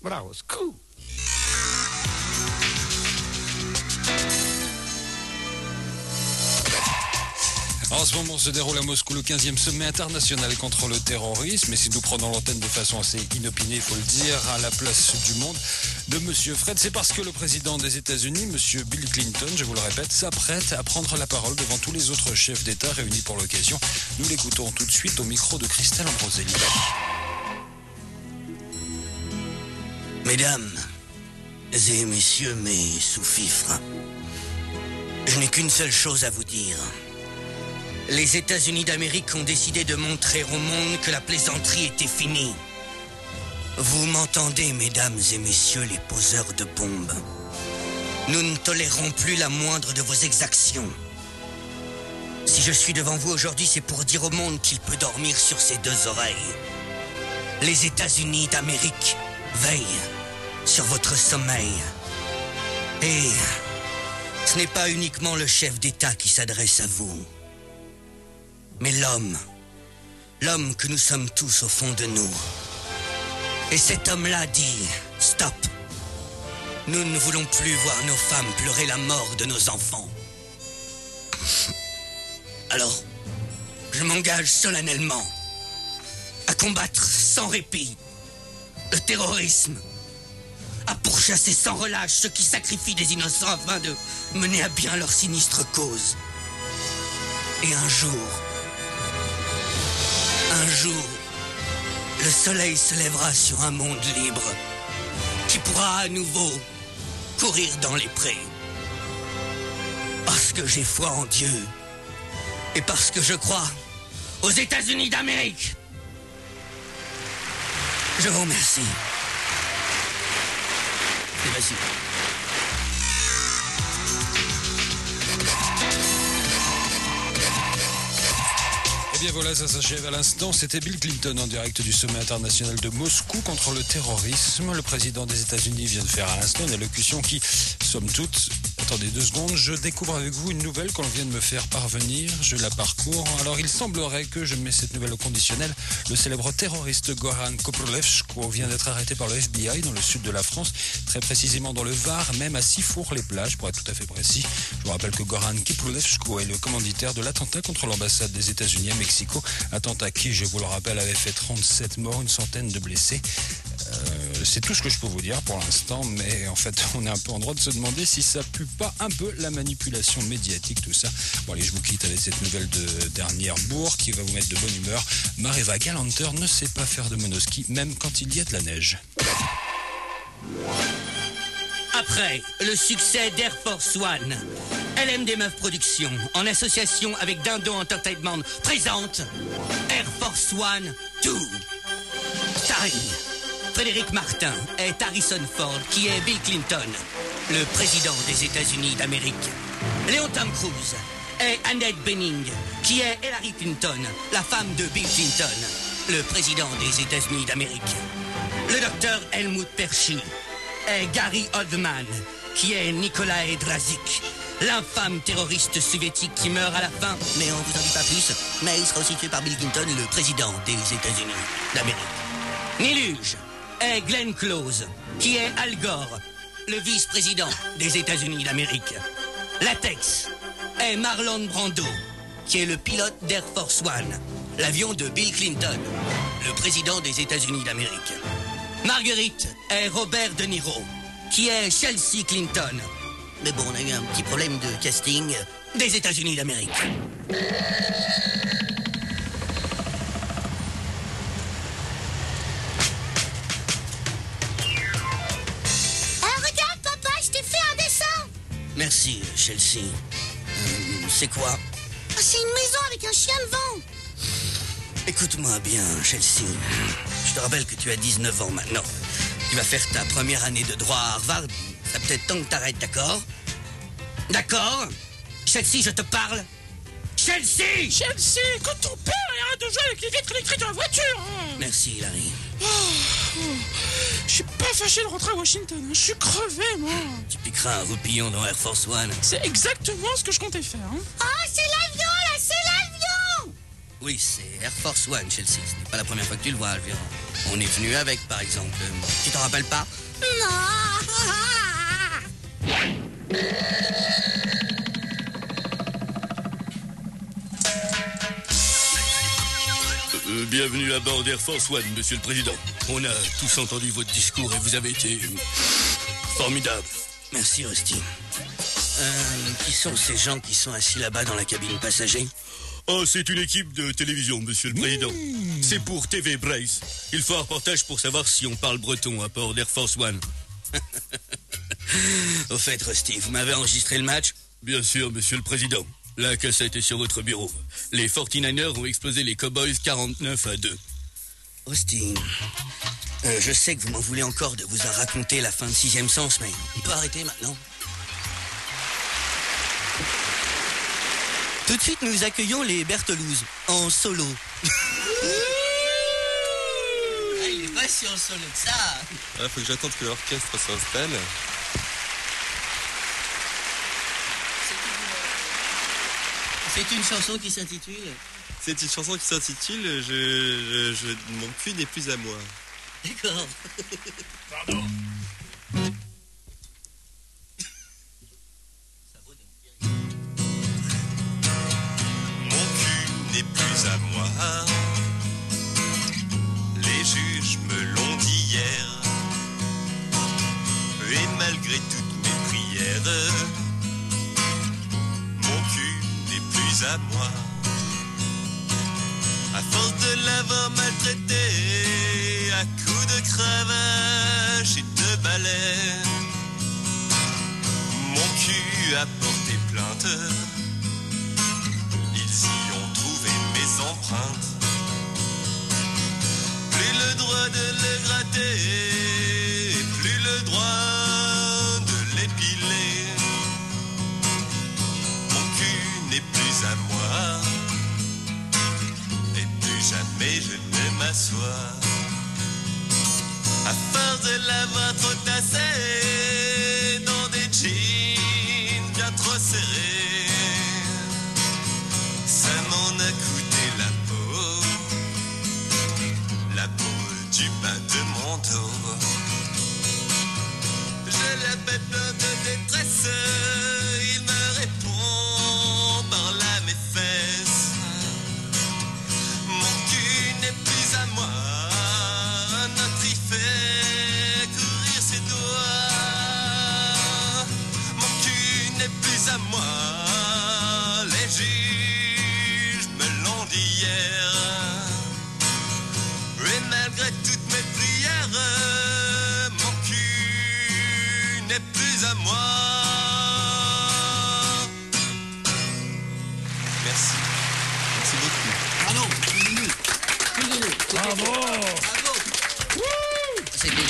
but I was cool. En ce moment se déroule à Moscou le 15e sommet international contre le terrorisme. Et si nous prenons l'antenne de façon assez inopinée, il faut le dire, à la place du monde de Monsieur Fred, c'est parce que le président des États-Unis, Monsieur Bill Clinton, je vous le répète, s'apprête à prendre la parole devant tous les autres chefs d'État réunis pour l'occasion. Nous l'écoutons tout de suite au micro de Christelle Ambroselli. Mesdames et messieurs mes sous-fifres, je n'ai qu'une seule chose à vous dire. Les États-Unis d'Amérique ont décidé de montrer au monde que la plaisanterie était finie. Vous m'entendez, mesdames et messieurs les poseurs de bombes? Nous ne tolérerons plus la moindre de vos exactions. Si je suis devant vous aujourd'hui, c'est pour dire au monde qu'il peut dormir sur ses deux oreilles. Les États-Unis d'Amérique veillent sur votre sommeil. Et ce n'est pas uniquement le chef d'État qui s'adresse à vous, mais l'homme que nous sommes tous au fond de nous. Et cet homme-là dit « Stop ! Nous ne voulons plus voir nos femmes pleurer la mort de nos enfants. » Alors, je m'engage solennellement à combattre sans répit le terrorisme, à pourchasser sans relâche ceux qui sacrifient des innocents afin de mener à bien leur sinistre cause. Et un jour, le soleil se lèvera sur un monde libre qui pourra à nouveau courir dans les prés. Parce que j'ai foi en Dieu et parce que je crois aux États-Unis d'Amérique. Je vous remercie. Et vas-y. Eh bien voilà, ça s'achève à l'instant. C'était Bill Clinton en direct du sommet international de Moscou contre le terrorisme. Le président des États-Unis vient de faire à l'instant une allocution qui, somme toute... Attendez 2 secondes, je découvre avec vous une nouvelle qu'on vient de me faire parvenir. Je la parcours. Alors il semblerait que, je mets cette nouvelle au conditionnel, le célèbre terroriste Goran Koprolevchko vient d'être arrêté par le FBI dans le sud de la France, très précisément dans le Var, même à Sifour-les-Plages, pour être tout à fait précis. Je vous rappelle que Goran Koprolevchko est le commanditaire de l'attentat contre l'ambassade des États-Unis à Mexico. Attentat qui, je vous le rappelle, avait fait 37 morts, une centaine de blessés. C'est tout ce que je peux vous dire pour l'instant, mais en fait on est un peu en droit de se demander si ça pue pas un peu la manipulation médiatique, tout ça. Bon allez, je vous quitte avec cette nouvelle de dernière bourre qui va vous mettre de bonne humeur. Mareva Galanter ne sait pas faire de monoski, même quand il y a de la neige. Après le succès d'Air Force One, LMD Meuf Productions, en association avec Dindo Entertainment, présente Air Force One 2. Starring Frédéric Martin est Harrison Ford, qui est Bill Clinton, le président des États-Unis d'Amérique. Léon Tom Cruise est Annette Bening, qui est Hillary Clinton, la femme de Bill Clinton, le président des États-Unis d'Amérique. Le docteur Helmut Perchi est Gary Oldman, qui est Nikolai Drazik, l'infâme terroriste soviétique qui meurt à la fin, mais on vous en dit pas plus, mais il sera aussi tué par Bill Clinton, le président des États-Unis d'Amérique. Niluge est Glenn Close, qui est Al Gore, le vice-président des États-Unis d'Amérique. Latex est Marlon Brando, qui est le pilote d'Air Force One, l'avion de Bill Clinton, le président des États-Unis d'Amérique. Marguerite est Robert De Niro, qui est Chelsea Clinton. Mais bon, on a eu un petit problème de casting des États-Unis d'Amérique. Merci, Chelsea. C'est quoi? C'est une maison avec un chien devant. Écoute-moi bien, Chelsea. Je te rappelle que tu as 19 ans maintenant. Tu vas faire ta première année de droit à Harvard. Ça peut-être temps que t'arrêtes, d'accord? D'accord? Chelsea, je te parle. Chelsea! Chelsea, écoute ton père et arrête de jouer avec les vitres électriques de la voiture. Merci, Larry. Je suis pas fâché de rentrer à Washington. Je suis crevé, moi. Tu piqueras un roupillon dans Air Force One. C'est exactement ce que je comptais faire. Oh, c'est l'avion, là, c'est l'avion! Oui, c'est Air Force One, Chelsea. Ce n'est pas la première fois que tu le vois, Alviron. On est venu avec, par exemple. Tu t'en rappelles pas? Non. Bienvenue à bord d'Air Force One, Monsieur le Président. On a tous entendu votre discours et vous avez été formidable. Merci, Rusty. Qui sont ces gens qui sont assis là-bas dans la cabine passager? Oh, c'est une équipe de télévision, Monsieur le Président. C'est pour TV Brace. Il faut un reportage pour savoir si on parle breton à bord d'Air Force One. Au fait, Rusty, vous m'avez enregistré le match? Bien sûr, Monsieur le Président. La cassette est sur votre bureau. Les 49ers ont explosé les Cowboys 49-2. Rusty, je sais que vous m'en voulez encore de vous en raconter la fin de Sixième Sens, mais on peut arrêter maintenant. Tout de suite, nous accueillons les Bertelouzes, en solo. Il est pas si en solo que ça. Faut que j'attende que l'orchestre s'installe. C'est une chanson qui s'intitule... C'est une chanson qui s'intitule Mon cul n'est plus à moi. D'accord. Pardon. Mon cul n'est plus à moi. Les juges me l'ont dit hier. Et malgré toutes mes prières, mon cul n'est plus à moi. À force de l'avoir maltraité, à coups de cravache et de balai, mon cul a porté plainte. Ils y ont trouvé mes empreintes. Plus le droit de le gratter, plus le droit de l'épiler. Mon cul n'est plus à moi. Jamais je ne m'assois. À force de l'avoir trop tassé dans des jeans bien trop serrés, ça m'en a coûté la peau du bas de mon dos. Je l'appelle plein de détresse, il me répond par là mes fesses. À moi, notre y fait courir ses doigts. Mon cul n'est plus à moi. Les juges me l'ont dit hier. Et malgré toutes mes prières, mon cul n'est plus à moi. Merci. Merci beaucoup. Bravo. Bravo. Bravo. C'est bien.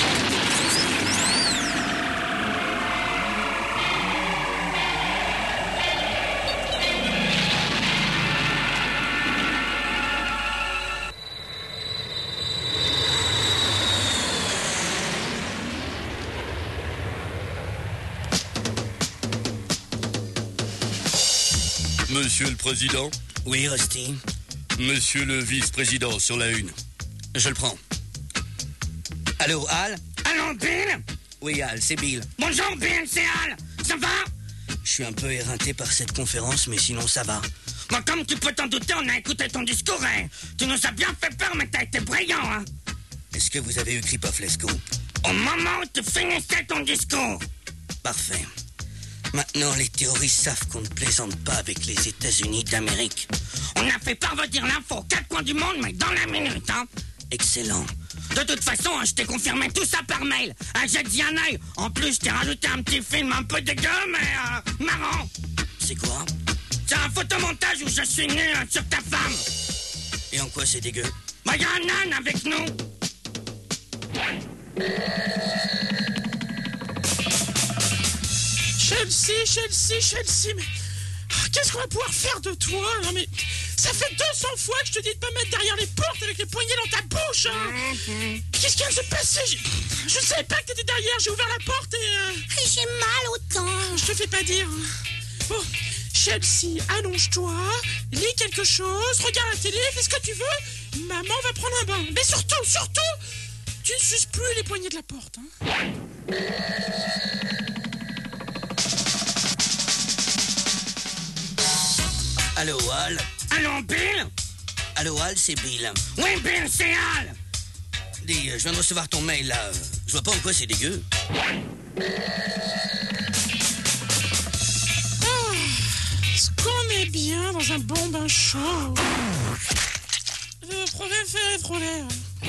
Monsieur le Président. Oui, Rusty. Monsieur le vice-président sur la une. Je le prends. Allô, Al? Allô, Bill? Oui, Al, c'est Bill. Bonjour, Bill, c'est Al. Ça va? Je suis un peu éreinté par cette conférence, mais sinon ça va. Bon, comme tu peux t'en douter, on a écouté ton discours, hein. Tu nous as bien fait peur, mais t'as été brillant, hein. Est-ce que vous avez eu Kripov-Lesko? Au moment où tu finissais ton discours. Parfait. Maintenant, les terroristes savent qu'on ne plaisante pas avec les États-Unis d'Amérique. On a fait parvenir l'info aux quatre coins du monde, mais dans la minute, hein. Excellent. De toute façon, je t'ai confirmé tout ça par mail. J'ai dit un œil. En plus, je t'ai rajouté un petit film un peu dégueu, mais marrant. C'est quoi? C'est un photomontage où je suis nu sur ta femme. Et en quoi c'est dégueu? Bah, y a un âne avec nous. Chelsea, mais qu'est-ce qu'on va pouvoir faire de toi? Non mais ça fait 200 fois que je te dis de pas mettre derrière les portes avec les poignets dans ta bouche, hein. Qu'est-ce qui vient de se passer? Je ne savais pas que t'étais derrière, j'ai ouvert la porte et... J'ai mal au temps. Je te fais pas dire. Bon, Chelsea, allonge-toi, lis quelque chose, regarde la télé, fais ce que tu veux. Maman va prendre un bain. Mais surtout, Tu ne suces plus les poignées de la porte, hein. Allô, Al? Allô, Bill? Allô, Al, c'est Bill. Oui, Bill, c'est Al. Dis, je viens de recevoir ton mail, là. Je vois pas en quoi c'est dégueu. Est-ce qu'on est bien dans un bon bain chaud? Préféré frôler.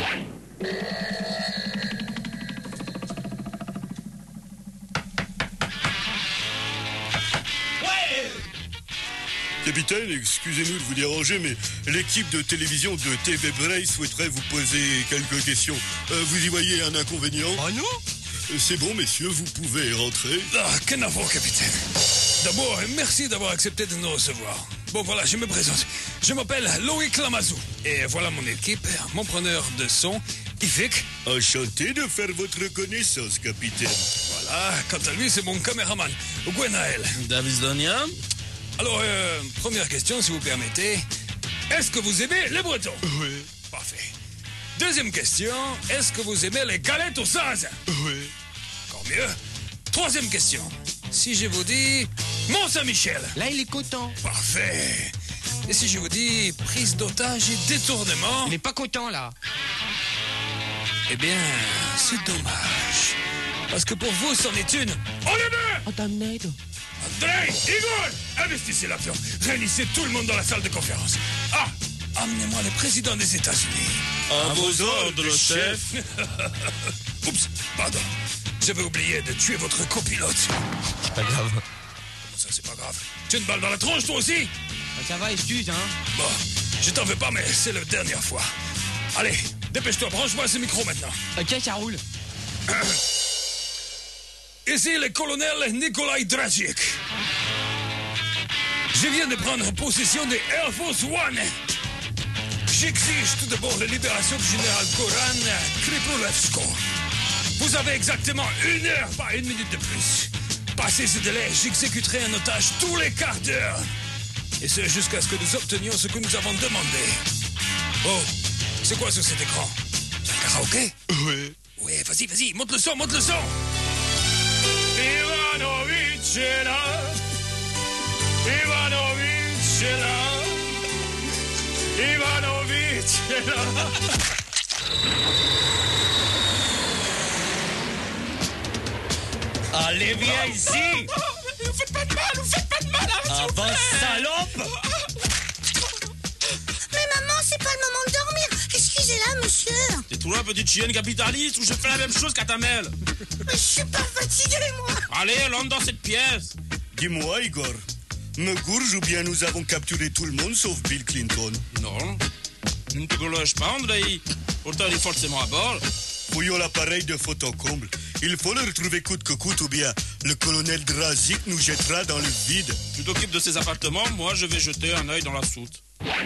Capitaine, excusez-nous de vous déranger, mais l'équipe de télévision de TV Brace souhaiterait vous poser quelques questions. Vous y voyez un inconvénient? Ah non? C'est bon, messieurs, vous pouvez rentrer. Ah, qu'un avant, capitaine. D'abord, merci d'avoir accepté de nous recevoir. Bon, voilà, je me présente. Je m'appelle Loïc Lamazou. Et voilà mon équipe, mon preneur de son, Yvick. Enchanté de faire votre connaissance, capitaine. Voilà, quant à lui, c'est mon caméraman, Gwenaël. David Donia? Alors, première question, si vous permettez. Est-ce que vous aimez les Bretons? Oui. Parfait. Deuxième question, est-ce que vous aimez les galettes aux sazes? Oui. Encore mieux. Troisième question, si je vous dis Mont-Saint-Michel? Là, il est content. Parfait. Et si je vous dis prise d'otage et détournement? Il est pas content, là. Eh bien, c'est dommage. Parce que pour vous, c'en est une. On est deux! Oh, damned. André, Igor, investissez l'avion. Réunissez tout le monde dans la salle de conférence. Ah, amenez-moi le président des États-Unis. À vos ordres, chef. Oups, pardon. J'avais oublié de tuer votre copilote. C'est pas grave. Ça, c'est pas grave. Tu as une balle dans la tronche, toi aussi? Ça va, excuse, hein. Bon, je t'en veux pas, mais c'est la dernière fois. Allez, dépêche-toi, branche-moi ce micro maintenant. Ok, ça roule. Ici le colonel Nikolai Dragic. Je viens de prendre possession des Air Force One. J'exige tout d'abord la libération du général Goran Kripolevsko. Vous avez exactement 1 heure, pas 1 minute de plus. Passé ce délai, j'exécuterai un otage tous les quarts d'heure. Et ce, jusqu'à ce que nous obtenions ce que nous avons demandé. Oh, c'est quoi sur cet écran? C'est un karaoké? Oui. Oui, vas-y, monte le son, Ivanovic est là. Ivanovic est là. Ivanovic est là. Allez, viens ici! Vous faites pas de mal, arrêtez, Avance, salope! Mais maman, c'est pas le moment de dormir. Excusez-la, monsieur. T'es toi, petite chienne capitaliste, ou je fais la même chose qu'à ta mère? Mais je suis pas fatiguée, moi. Allez, rentre dans cette pièce. Dis-moi, Igor, me gourge ou bien nous avons capturé tout le monde sauf Bill Clinton? Non, ne te gourge pas, Andrei. Pourtant, il est forcément à bord. Fouillons l'appareil de photocomble. Il faut le retrouver coûte que coûte ou bien le colonel Dragic nous jettera dans le vide. Tu t'occupes de ces appartements, moi je vais jeter un œil dans la soute.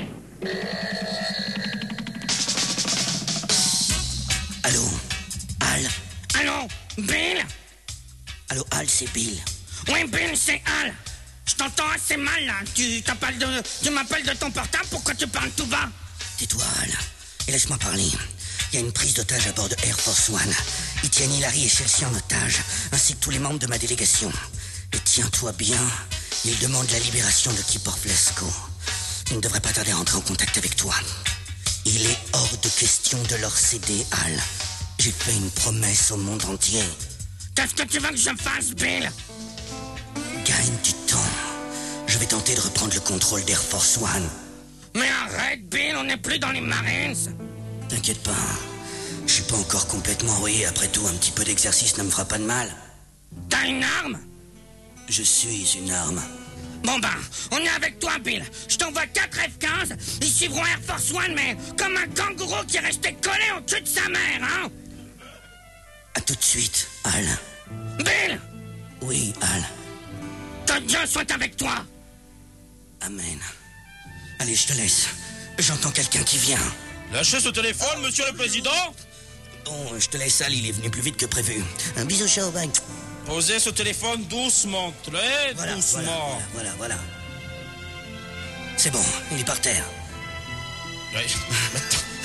Allô, Al? Allô, Bill? Allô, Al, c'est Bill. Oui, Bill, c'est Al. Je t'entends assez mal, là. Tu m'appelles de ton portable, pourquoi tu parles tout bas? Tais-toi, Al, et laisse-moi parler. Il y a une prise d'otage à bord de Air Force One. Ils tiennent Hilary et Chelsea en otage, ainsi que tous les membres de ma délégation. Et tiens-toi bien, ils demandent la libération de Kripolevsko. Ils ne devraient pas tarder à entrer en contact avec toi. Il est hors de question de leur céder, Al. J'ai fait une promesse au monde entier. Qu'est-ce que tu veux que je fasse, Bill? Gagne du temps. Je vais tenter de reprendre le contrôle d'Air Force One. Mais arrête, Bill, on n'est plus dans les Marines. T'inquiète pas, je suis pas encore complètement rouillé. Après tout, un petit peu d'exercice ne me fera pas de mal. T'as une arme? Je suis une arme. Bon ben, on est avec toi, Bill. Je t'envoie 4 F-15. Ils suivront Air Force One, mais comme un kangourou qui est resté collé au cul de sa mère, hein? À tout de suite, Al. Bill! Oui, Al. Que Dieu soit avec toi! Amen. Allez, je te laisse. J'entends quelqu'un qui vient. Lâchez ce téléphone, monsieur le président. Bon, je te laisse, Al, il est venu plus vite que prévu. Un bisou, ciao, bye. Posez ce téléphone doucement, très Voilà, doucement. voilà. C'est bon, il est par terre. Ouais.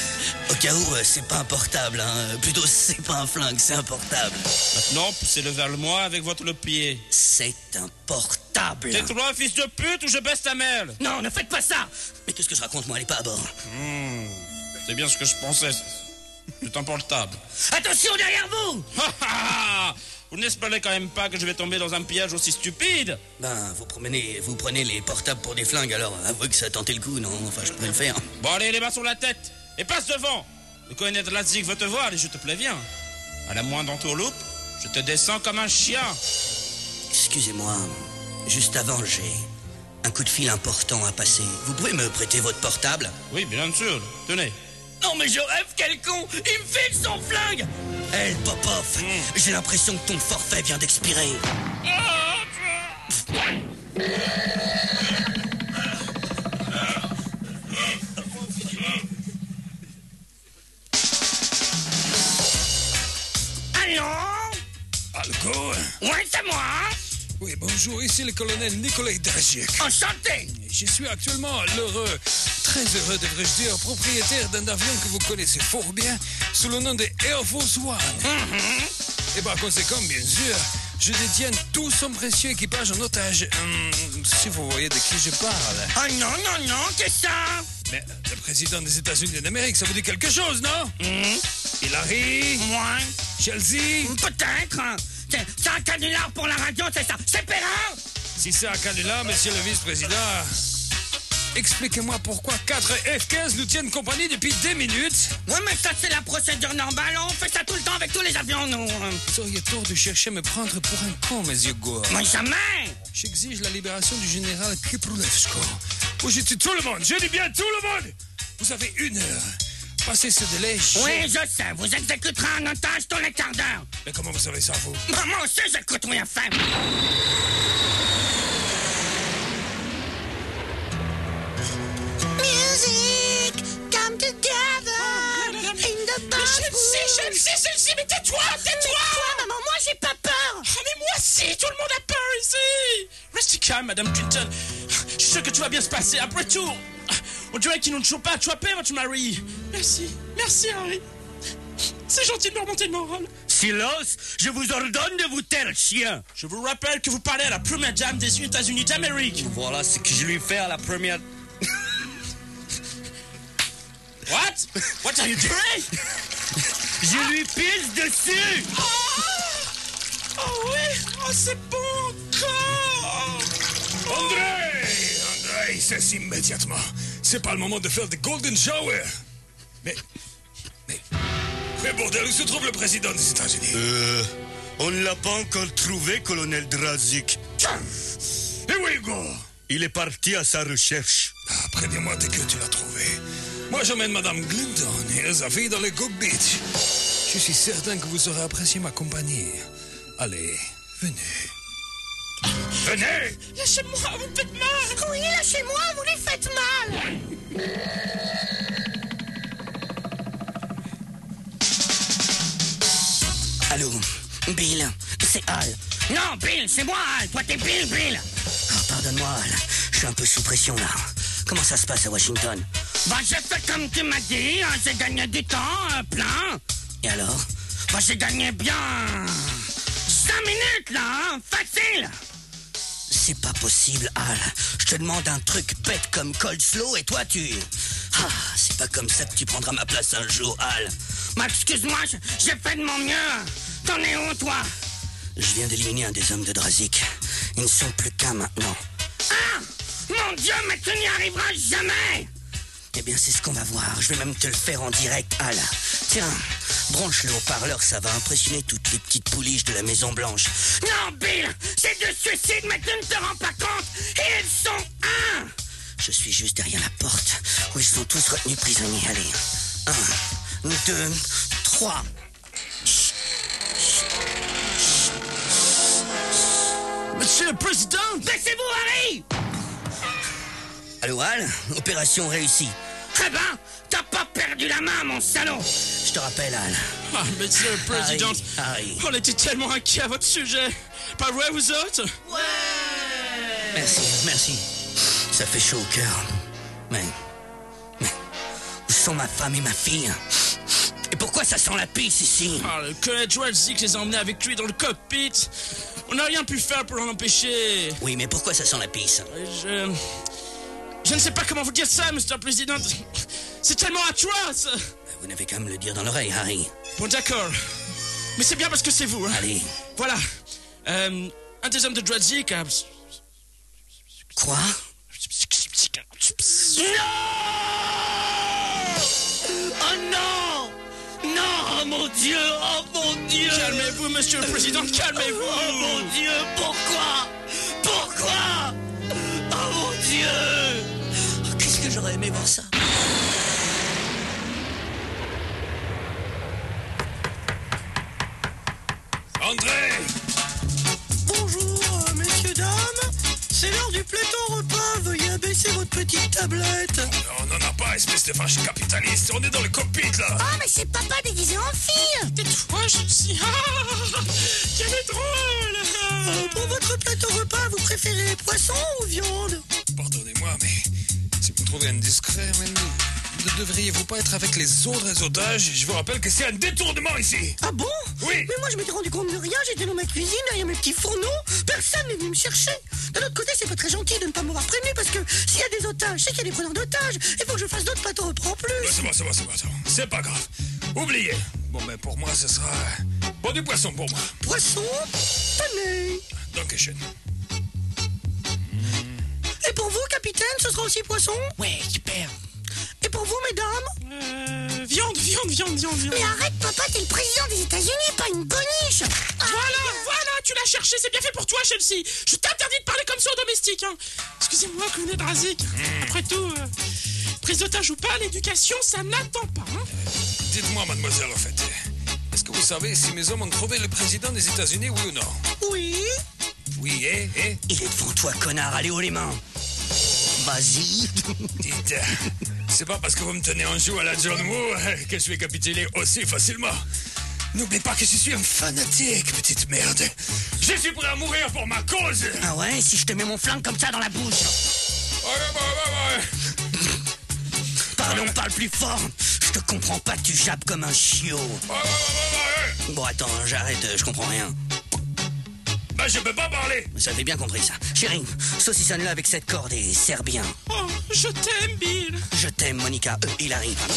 Au cas où, c'est pas un portable, hein. Plutôt, c'est pas un flingue, c'est un portable. Maintenant, poussez-le vers moi avec votre pied. C'est un portable. Tais-toi, fils de pute, ou je baisse ta mère. Non, ne faites pas ça. Mais qu'est-ce que je raconte, moi, elle est pas à bord. C'est bien ce que je pensais. C'est un portable. Attention derrière vous. Vous n'espérez quand même pas que je vais tomber dans un piège aussi stupide? Ben, vous prenez les portables pour des flingues, alors avouez que ça a tenté le coup, non? Enfin, je pourrais le faire. Bon, allez, les mains sur la tête. Et passe devant. Le colonel Drazik veut te voir et je te préviens. À la moindre entourloupe, je te descends comme un chien. Excusez-moi, juste avant, j'ai un coup de fil important à passer. Vous pouvez me prêter votre portable? Oui, bien sûr. Tenez. Non mais je rêve, quel con! Il me file son flingue! Hé, Popov, j'ai l'impression que ton forfait vient d'expirer. Allô? Alco? Ouais, c'est moi. Oui, bonjour, ici le colonel Nikolai Drazik. Enchanté. Je suis actuellement l'heureux, très heureux devrais-je dire, propriétaire d'un avion que vous connaissez fort bien, sous le nom de Air Force One. Et par conséquent, bien sûr, je détiens tout son précieux équipage en otage. Si vous voyez de qui je parle. Ah non, non, non, qu'est-ce que ça? Mais le président des États-Unis d'Amérique, ça vous dit quelque chose, non? Hillary? Ouais. Chelsea? Peut-être. C'est un canular pour la radio, c'est ça. C'est Perrin. Si c'est un canular, monsieur le vice-président, expliquez-moi pourquoi 4 F-15 nous tiennent compagnie depuis 10 minutes. Ouais, mais ça, c'est la procédure normale. On fait ça tout le temps avec tous les avions, nous. Vous auriez tort de chercher à me prendre pour un con, monsieur Gore. Mais jamais. J'exige la libération du général Kiprulevsko. Ou je tue tout le monde. Je dis bien tout le monde. Vous avez 1 heure. Passez ce délai. Oui, je sais. Vous exécuterez un otage tous les quarts d'heure. Mais comment vous savez ça, vous? Moi aussi, j'écoute rien faire. Music, come together in the Chelsea, mais tais-toi, maman, moi j'ai pas peur. Ah, mais moi aussi, tout le monde a peur ici. Restez calme, Madame Clinton. Je suis sûr que tout va bien se passer. Après tout, on dirait qu'ils n'ont toujours pas attrapé votre mari. Merci, Harry. C'est gentil de me remonter le moral. Silence, je vous ordonne de vous taire, chien. Je vous rappelle que vous parlez à la première dame des États-Unis d'Amérique. Voilà ce que je lui fais à la première... What are you doing? Je lui pisse dessus. Oh oui, c'est bon encore. André, cesse immédiatement. C'est pas le moment de faire des golden shower. Mais bordel, où se trouve le président des États-Unis? On ne l'a pas encore trouvé, colonel Drazik. Et où est Gore? Il est parti à sa recherche. Préviens-moi dès que tu l'as trouvé. Moi, j'emmène Madame Clinton et sa fille dans les cockpits. Je suis certain que vous aurez apprécié ma compagnie. Allez, venez. Venez! Lâchez-moi, vous me faites mal. Oui, lâchez-moi, vous les faites mal. Allô, Bill, c'est Al. Non, Bill, c'est moi, Al. Toi, t'es Bill. Oh, pardonne-moi, Al. Je suis un peu sous pression, là. Comment ça se passe à Washington? Bah, j'ai fait comme tu m'as dit. J'ai gagné du temps, plein. Et alors? Bah, j'ai gagné bien 5 minutes, là, facile. C'est pas possible, Al. Je te demande un truc bête comme cold slow et toi, tu... Ah, c'est pas comme ça que tu prendras ma place un jour, Al. Bah, excuse-moi, j'ai fait de mon mieux. T'en es où, toi? Je viens d'éliminer un des hommes de Drazik. Ils ne sont plus qu'un maintenant. Ah! Mon Dieu, mais tu n'y arriveras jamais! Eh bien, c'est ce qu'on va voir. Je vais même te le faire en direct, Al. Tiens, branche le haut-parleur, ça va impressionner toutes les petites pouliches de la Maison Blanche. Non, Bill! C'est du suicide, mais tu ne te rends pas compte! Ils sont un! Je suis juste derrière la porte, où ils sont tous retenus prisonniers. Allez, 1, 2, 3... Monsieur le Président! Baissez-vous, Harry! Allô, Al? Opération réussie. Eh ben, t'as pas perdu la main, mon salaud! Je te rappelle, Al. Ah, Monsieur le Président, Harry. on était tellement inquiets à votre sujet. Pas vrai, vous autres? Merci. Ça fait chaud au cœur. Mais vous sont ma femme et ma fille? Et pourquoi ça sent la pisse ici? Ah, le collège Walzik les a emmenés avec lui dans le cockpit. On n'a rien pu faire pour l'en empêcher. Oui, mais pourquoi ça sent la pisse? Je ne sais pas comment vous dire ça, Mr. President. C'est tellement atroce. Vous n'avez qu'à me le dire dans l'oreille, Harry. Bon, d'accord. Mais c'est bien parce que c'est vous. Hein. Allez. Voilà. Un des hommes de Dradzik a... Quoi? Non! Oh non! Non, oh mon Dieu! Oh mon Dieu! Calmez-vous, Monsieur le Président, calmez-vous! Oh mon Dieu! Pourquoi? Pourquoi? Oh mon Dieu! Oh, qu'est-ce que j'aurais aimé voir ça? André! Bonjour, messieurs, dames. C'est l'heure du plateau repas. Veuillez abaisser votre petite tablette. On n'en a pas, espèce de vache capitaliste. On est dans le cockpit, là. Oh, mais c'est papa déguisé en fille. Tais-toi, Chelsea. Ah, quel est drôle. Pour votre plateau repas, vous préférez poisson ou viande? Pardonnez-moi, mais si vous me trouvez indiscret, mais ne devriez-vous pas être avec les autres otages? Je vous rappelle que c'est un détournement ici. Ah bon? Oui. Mais moi, je m'étais rendu compte de rien. J'étais dans ma cuisine, derrière mes petits fourneaux. Personne n'est venu me chercher. D'un autre côté, c'est pas très gentil de ne pas m'avoir prévenu parce que s'il y a des otages, c'est qu'il y a des preneurs d'otages. Il faut que je fasse d'autres plateaux repas en plus. C'est bon. C'est pas grave. Oubliez. Bon, ben pour moi, ce sera... Bon, du poisson pour moi. Poisson pané. Dankeschön. Et pour vous, capitaine, ce sera aussi poisson? Ouais, super. Et pour vous, mesdames? Viande. Mais arrête, papa, t'es le président des États-Unis, pas une boniche. Voilà, tu l'as cherché, c'est bien fait pour toi, Chelsea. Je t'interdis de parler comme ça aux domestiques. Hein. Excusez-moi, colonel Dradzik. Après tout, prise d'otage ou pas, l'éducation, ça n'attend pas. Hein. Dites-moi, mademoiselle, en fait, est-ce que vous savez si mes hommes ont trouvé le président des États-Unis, oui ou non? Oui. Oui, et? Il est devant toi, connard. Allez haut les mains. Vas-y. Dites, c'est pas parce que vous me tenez en joue à la John Woo que je vais capituler aussi facilement. N'oublie pas que je suis un fanatique, petite merde. Je suis prêt à mourir pour ma cause. Ah ouais, si je te mets mon flingue comme ça dans la bouche. Ouais. Pardon, parle plus fort. Je te comprends pas, tu jappes comme un chiot. Ouais. Bon, attends, j'arrête, je comprends rien. Bah, je peux pas parler. Ça fait bien compris, ça. Chérie, saucissonne-le avec cette corde et serre bien. Oh, je t'aime, Bill. Je t'aime, Monica. Hilary, pardon.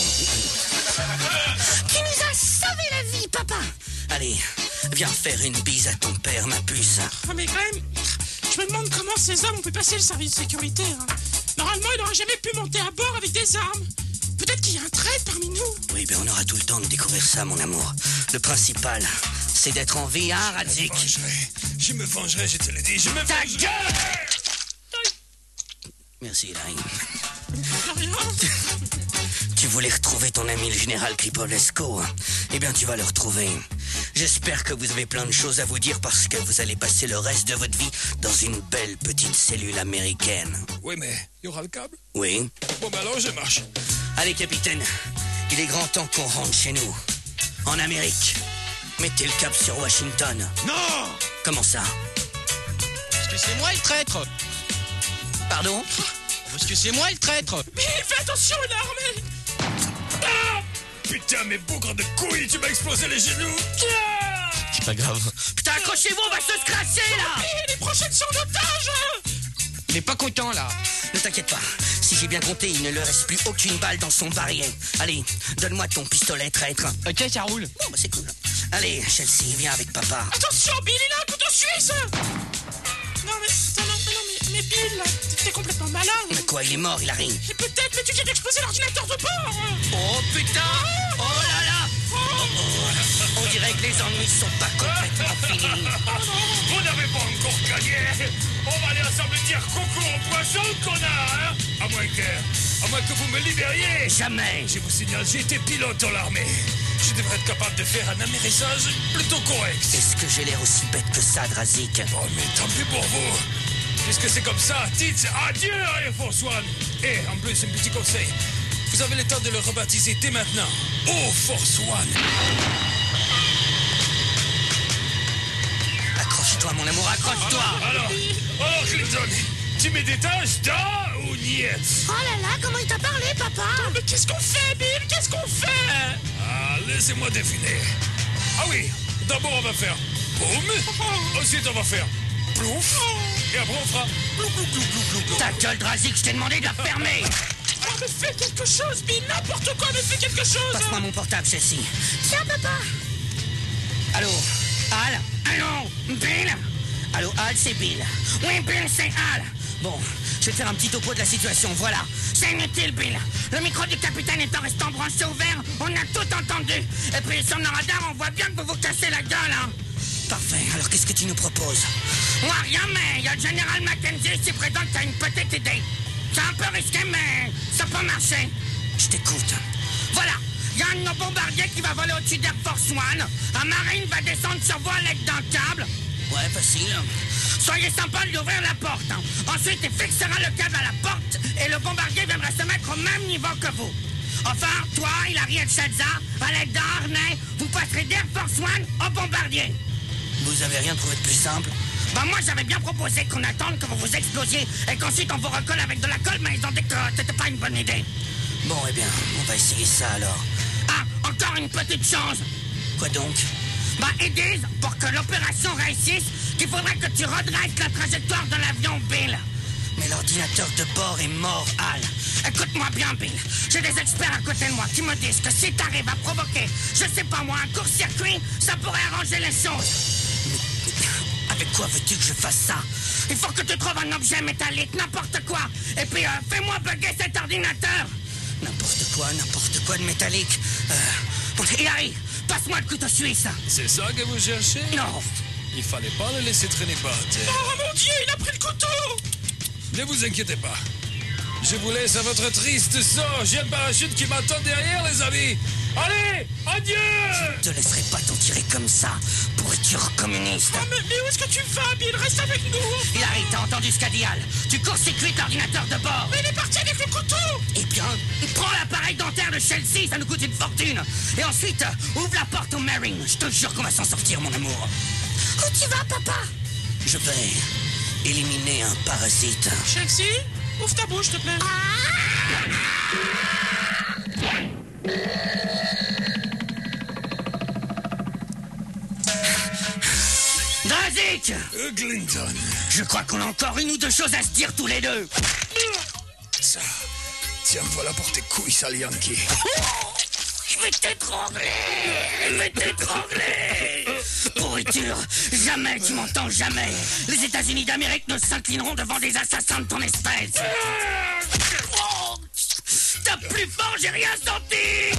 Tu nous as sauvé la vie, papa. Allez, viens faire une bise à ton père, ma puce. Ah, mais quand même, je me demande comment ces hommes ont pu passer le service de sécurité. Hein. Normalement, il n'aurait jamais pu monter à bord avec des armes. Peut-être qu'il y a un traître parmi nous. Oui, ben on aura tout le temps de découvrir ça, mon amour. Le principal, c'est d'être en vie, hein, Radzik? Je me vengerai, je te le dis, je me vengerai. Ta gueule! Merci, Hilary. Tu voulais retrouver ton ami le général Kripolesco. Eh bien, tu vas le retrouver. J'espère que vous avez plein de choses à vous dire parce que vous allez passer le reste de votre vie dans une belle petite cellule américaine. Oui, mais il y aura le câble? Oui. Bon, ben alors, je marche. Allez, capitaine, il est grand temps qu'on rentre chez nous. En Amérique. Mettez le cap sur Washington. Non! Comment ça? Parce que c'est moi le traître! Pardon? Parce que c'est moi le traître! Mais fais attention, il est armé! Ah! Putain, mes bougres de couilles, tu m'as explosé les genoux! C'est pas grave. Putain, accrochez-vous, on va se crasser, là! Les prochaines sont en otage! Il est pas content, là. Ne t'inquiète pas. Si j'ai bien compté, il ne lui reste plus aucune balle dans son barillet. Allez, donne-moi ton pistolet, traître. Ok, ça roule. Bon, bah c'est cool. Allez, Chelsea, viens avec papa. Attention, Bill, il a un couteau suisse! Non, mais Bill, là, t'es complètement malade. Mais quoi, il est mort, Hilary? Et peut-être, mais tu viens d'exploser l'ordinateur de bord! Oh, putain! Oh là là! On dirait que les ennuis sont pas complètement finis. Vous n'avez pas encore gagné! On va aller ensemble dire coucou au poisson, connard, hein? À moins que vous me libériez! Jamais! Je vous signale, j'ai été pilote dans l'armée. Je devrais être capable de faire un amérissage plutôt correct. Est-ce que j'ai l'air aussi bête que ça, Dradzik? Oh, mais tant pis pour vous. Puisque c'est comme ça, dites adieu à Air Force One. Et en plus, un petit conseil. Vous avez le temps de le rebaptiser dès maintenant. Air Force One. Accroche-toi, mon amour, accroche-toi! Alors, Clinton, Tu mets des taches dans ou niet? Oh là là, comment il t'a parlé, papa? Mais qu'est-ce qu'on fait, Bill? Qu'est-ce qu'on fait? Ah, laissez-moi deviner. Ah oui, d'abord on va faire boum, ensuite on va faire plouf, et après on fera blou blou blou blou blou blou. Ta gueule, Drazik, je t'ai demandé de la fermer. Oh, mais fais quelque chose, Bill, n'importe quoi, mais fais quelque chose. Passe-moi mon portable, Chelsea. Tiens, papa. Allô, Al? Allô, Bill? Allô, Al, c'est Bill. Oui, Bill, c'est Al. Bon, je vais te faire un petit topo de la situation, voilà. C'est inutile, Bill. Le micro du capitaine étant restant branché ouvert, on a tout entendu. Et puis sur nos radars, on voit bien que vous vous cassez la gueule, hein. Parfait, alors qu'est-ce que tu nous proposes? Moi, rien, mais il y a le général Mackenzie ici présent qui a une petite idée. C'est un peu risqué, mais ça peut marcher. Je t'écoute. Voilà, il y a un de nos bombardiers qui va voler au-dessus d'Air Force One. Un marine va descendre sur vous à l'aide d'un câble. Ouais, facile. Soyez sympa de lui ouvrir la porte. Hein. Ensuite, il fixera le câble à la porte et le bombardier viendra se mettre au même niveau que vous. Enfin, toi, Hilary et Shadza, à l'aide d'un harnais, vous passerez d'Air Force One au bombardier. Vous avez rien trouvé de plus simple? Bah moi, j'avais bien proposé qu'on attende que vous vous explosiez et qu'ensuite on vous recolle avec de la colle, mais ils ont dit que c'était pas une bonne idée. Bon, eh bien, on va essayer ça alors. Ah, encore une petite chance. Quoi donc? Bah, ils disent, pour que l'opération réussisse, qu'il faudrait que tu redresses la trajectoire de l'avion, Bill. Mais l'ordinateur de bord est mort, Al. Écoute-moi bien, Bill. J'ai des experts à côté de moi qui me disent que si t'arrives à provoquer, je sais pas moi, un court-circuit, ça pourrait arranger les choses. Mais avec quoi veux-tu que je fasse ça? Il faut que tu trouves un objet métallique, n'importe quoi. Et puis, fais-moi bugger cet ordinateur. N'importe quoi de métallique. Hilary, passe-moi le couteau suisse. C'est ça que vous cherchez? Non. Il fallait pas le laisser traîner par terre. Oh mon Dieu, il a pris le couteau. Ne vous inquiétez pas. Je vous laisse à votre triste sort. J'ai un parachute qui m'attend derrière, les amis. Allez, adieu! Je ne te laisserai pas t'en tirer comme ça, pourriture communiste. Oh, mais où est-ce que tu vas, Bill? Reste avec nous. Hilary, t'as entendu ce qu'a dit Al? Tu court-circuites l'ordinateur de bord. Mais il est parti avec le couteau. Eh bien, prends l'appareil dentaire de Chelsea, ça nous coûte une fortune. Et ensuite, ouvre la porte au Marine. Je te jure qu'on va s'en sortir, mon amour. Où tu vas, papa? Je vais éliminer un parasite. Chelsea, ouvre ta bouche, s'il te plaît. Drazik! Clinton. Je crois qu'on a encore une ou deux choses à se dire tous les deux. Ça. Tiens, voilà pour tes couilles, sale Yankee. Je vais t'étrangler. Pourriture, jamais, tu m'entends, jamais. Les États-Unis d'Amérique ne s'inclineront devant des assassins de ton espèce. Tape plus fort, j'ai rien senti.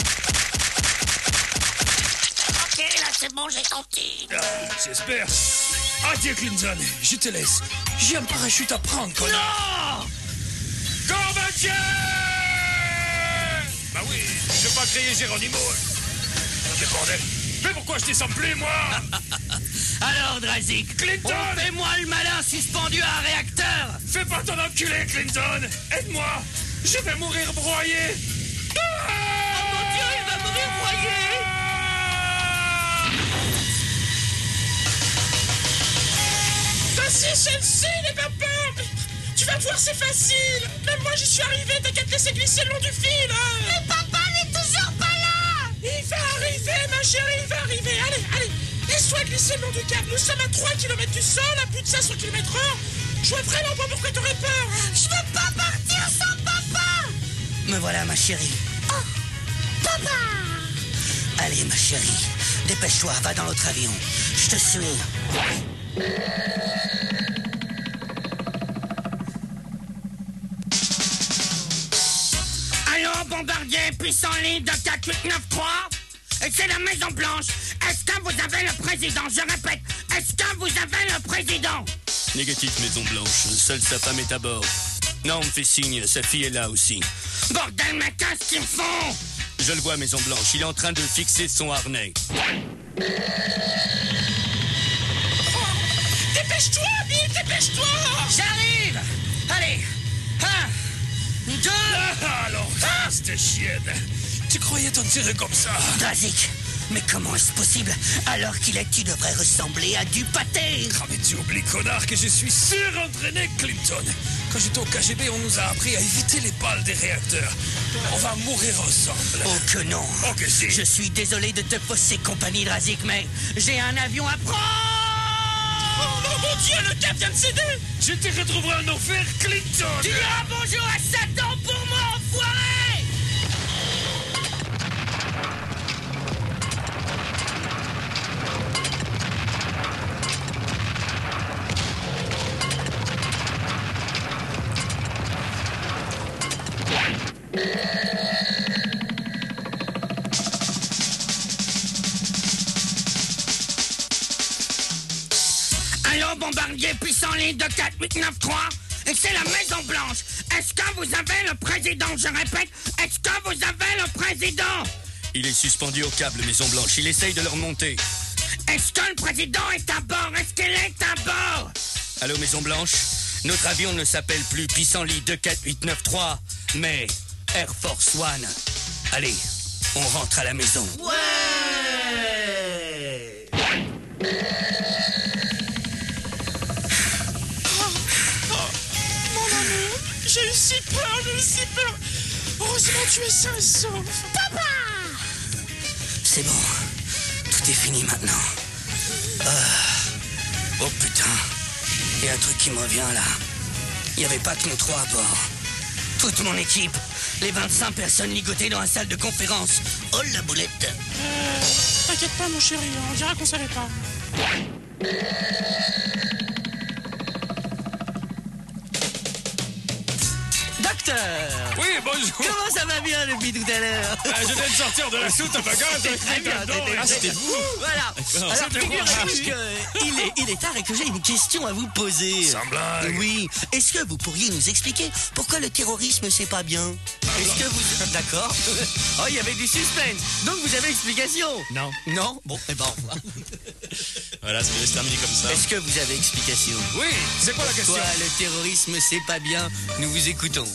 Ok, là c'est bon, j'ai senti. J'espère. Adieu, Clinton. Je te laisse. J'ai un parachute à prendre, connard. Non! Gorbatchev! Bah oui, je vais pas créer Géronimo. Quel bordel. Mais pourquoi je descends plus, moi? Alors, Drazik, Clinton! fais-moi le malin suspendu à un réacteur. Fais pas ton enculé, Clinton. Aide-moi. Je vais mourir broyé. Oh mon Dieu, il va mourir broyé. Vas-y, Chelsea, n'aie pas peur. Tu vas voir, c'est facile. Même moi, j'y suis arrivé. T'as qu'à te laisser glisser le long du fil. Hein. Mais papa n'est toujours pas là. Il va arriver, ma chérie, il va arriver. Allez, laisse-toi glisser le long du câble. Nous sommes à 3 km du sol, à plus de 500 km/h. Je vois vraiment pas pourquoi t'aurais peur. Hein. Je veux pas partir sans papa. Me voilà, ma chérie. Oh, papa. Allez, ma chérie, dépêche-toi, va dans l'autre avion. Je te suis. Allô, bombardier, puissant ligne de 4893. Et c'est la Maison Blanche. Est-ce que vous avez le président? Je répète, est-ce que vous avez le président? Négatif, Maison Blanche. Seule sa femme est à bord. Non, on me fait signe, sa fille est là aussi. Bordel, mais qu'est-ce qu'ils font? Je le vois, Maison Blanche. Il est en train de fixer son harnais. Dépêche-toi, Bill, dépêche-toi. J'arrive. Allez, 1, 2... Alors, cette chienne. Tu croyais t'en tirer comme ça? Drazik, Mais comment est-ce possible? Alors qu'il est, tu devrais ressembler à du pâté. Ah mais tu oublies, connard, que je suis surentraîné, Clinton. Quand j'étais au KGB, on nous a appris à éviter les balles des réacteurs. On va mourir ensemble. Oh que non. Oh que si. Je suis désolé de te fausser compagnie, Drazik, mais j'ai un avion à prendre. Oh mon Dieu, le cap vient de céder. Je te retrouverai en enfer, Clinton. Tu diras bonjour à Satan pour moi, enfoiré. Allô, bombardier puissant ligne de 4893, et c'est la Maison Blanche. Est-ce que vous avez le président? Je répète, est-ce que vous avez le président? Il est suspendu au câble, Maison Blanche. Il essaye de le remonter. Est-ce que le président est à bord? Est-ce qu'il est à bord? Allô, Maison Blanche? Notre avion ne s'appelle plus Pissenlit 24893, mais Air Force One. Allez, on rentre à la maison. Ouais! Mon amour, j'ai eu si peur, Heureusement, tu es sain et sauf. Papa! C'est bon. Tout est fini maintenant. Oh putain. Il y a un truc qui me revient là. Il n'y avait pas que nous trois à bord. Toute mon équipe. Les 25 personnes ligotées dans la salle de conférence. Oh la boulette. T'inquiète pas, mon chéri, on dira qu'on savait pas. Docteur! Oui, bonjour. Comment ça va bien depuis tout à l'heure? Je viens de sortir de la soute à bagage. Très bien, c'était vous. Voilà. Alors, c'était figurez-vous vous. qu'il est tard et que j'ai une question à vous poser. Sans blague. Oui. Est-ce que vous pourriez nous expliquer pourquoi le terrorisme, c'est pas bien? Est-ce que vous... D'accord. Oh, il y avait du suspense. Donc, vous avez explication? Non. Non? Bon, eh ben, au revoir. Voilà, ça devait se terminer comme ça. Est-ce que vous avez explication? Oui, c'est quoi la question? Pourquoi le terrorisme, c'est pas bien? Nous vous écoutons.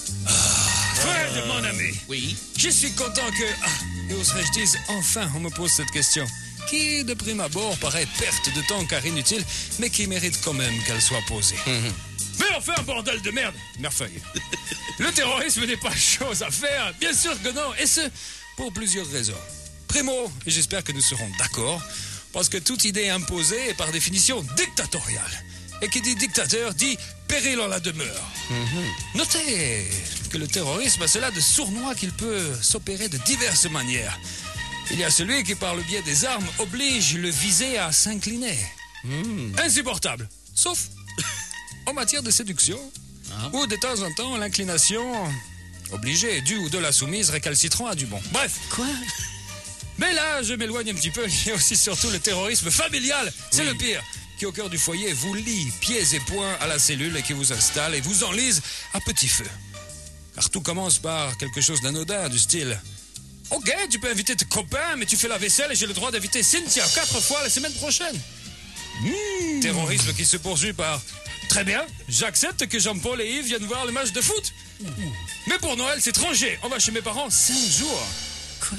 Fred, mon ami. Oui. Je suis content que... et oserais-je dire, enfin, on me pose cette question. Qui, de prime abord, paraît perte de temps car inutile, mais qui mérite quand même qu'elle soit posée. Mais enfin, bordel de merde, Merfeuille. Le terrorisme n'est pas chose à faire, bien sûr que non, et ce, pour plusieurs raisons. Primo, et j'espère que nous serons d'accord, parce que toute idée imposée est par définition dictatoriale. Et qui dit dictateur dit péril en la demeure. Notez que le terrorisme a cela de sournois qu'il peut s'opérer de diverses manières. Il y a celui qui, par le biais des armes, oblige le visé à s'incliner. Insupportable. Sauf en matière de séduction, où de temps en temps l'inclination obligée, due ou de la soumise, récalcitrant à du bon. Bref. Quoi? Mais là, je m'éloigne un petit peu. Il y a aussi surtout le terrorisme familial. C'est le pire. Qui au cœur du foyer vous lie pieds et poings à la cellule et qui vous installe et vous enlise à petit feu. Car tout commence par quelque chose d'anodin, du style « Ok, tu peux inviter tes copains, mais tu fais la vaisselle et j'ai le droit d'inviter Cynthia 4 fois la semaine prochaine. » Terrorisme qui se poursuit par « Très bien, j'accepte que Jean-Paul et Yves viennent voir le match de foot. Mais pour Noël, c'est étranger. On va chez mes parents 5 jours. » Quoi?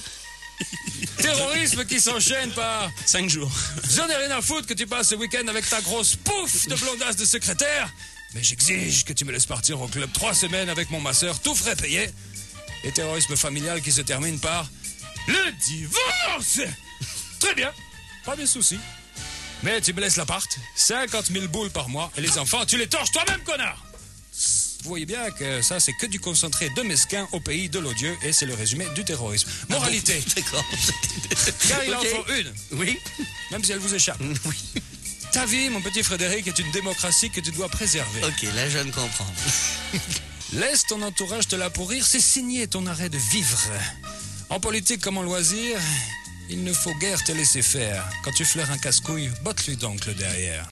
Terrorisme qui s'enchaîne par 5 jours. J'en ai rien à foutre que tu passes ce week-end avec ta grosse pouffe de blondasse de secrétaire, mais j'exige que tu me laisses partir au club 3 semaines avec mon masseur, tout frais payé. Et terrorisme familial qui se termine par le divorce. Très bien, pas de soucis. Mais tu me laisses l'appart, 50 000 boules par mois, et les enfants, tu les torches toi-même, connard. Vous voyez bien que ça, c'est que du concentré de mesquin au pays de l'odieux, et c'est le résumé du terrorisme. Moralité. D'accord. Car il en Ok. faut une. Oui. Même si elle vous échappe. Oui. Ta vie, mon petit Frédéric, est une démocratie que tu dois préserver. Ok, là, je ne comprends. Laisse ton entourage te la pourrir, c'est signer ton arrêt de vivre. En politique comme en loisir, il ne faut guère te laisser faire. Quand tu flaires un casse-couille, botte-lui donc le derrière.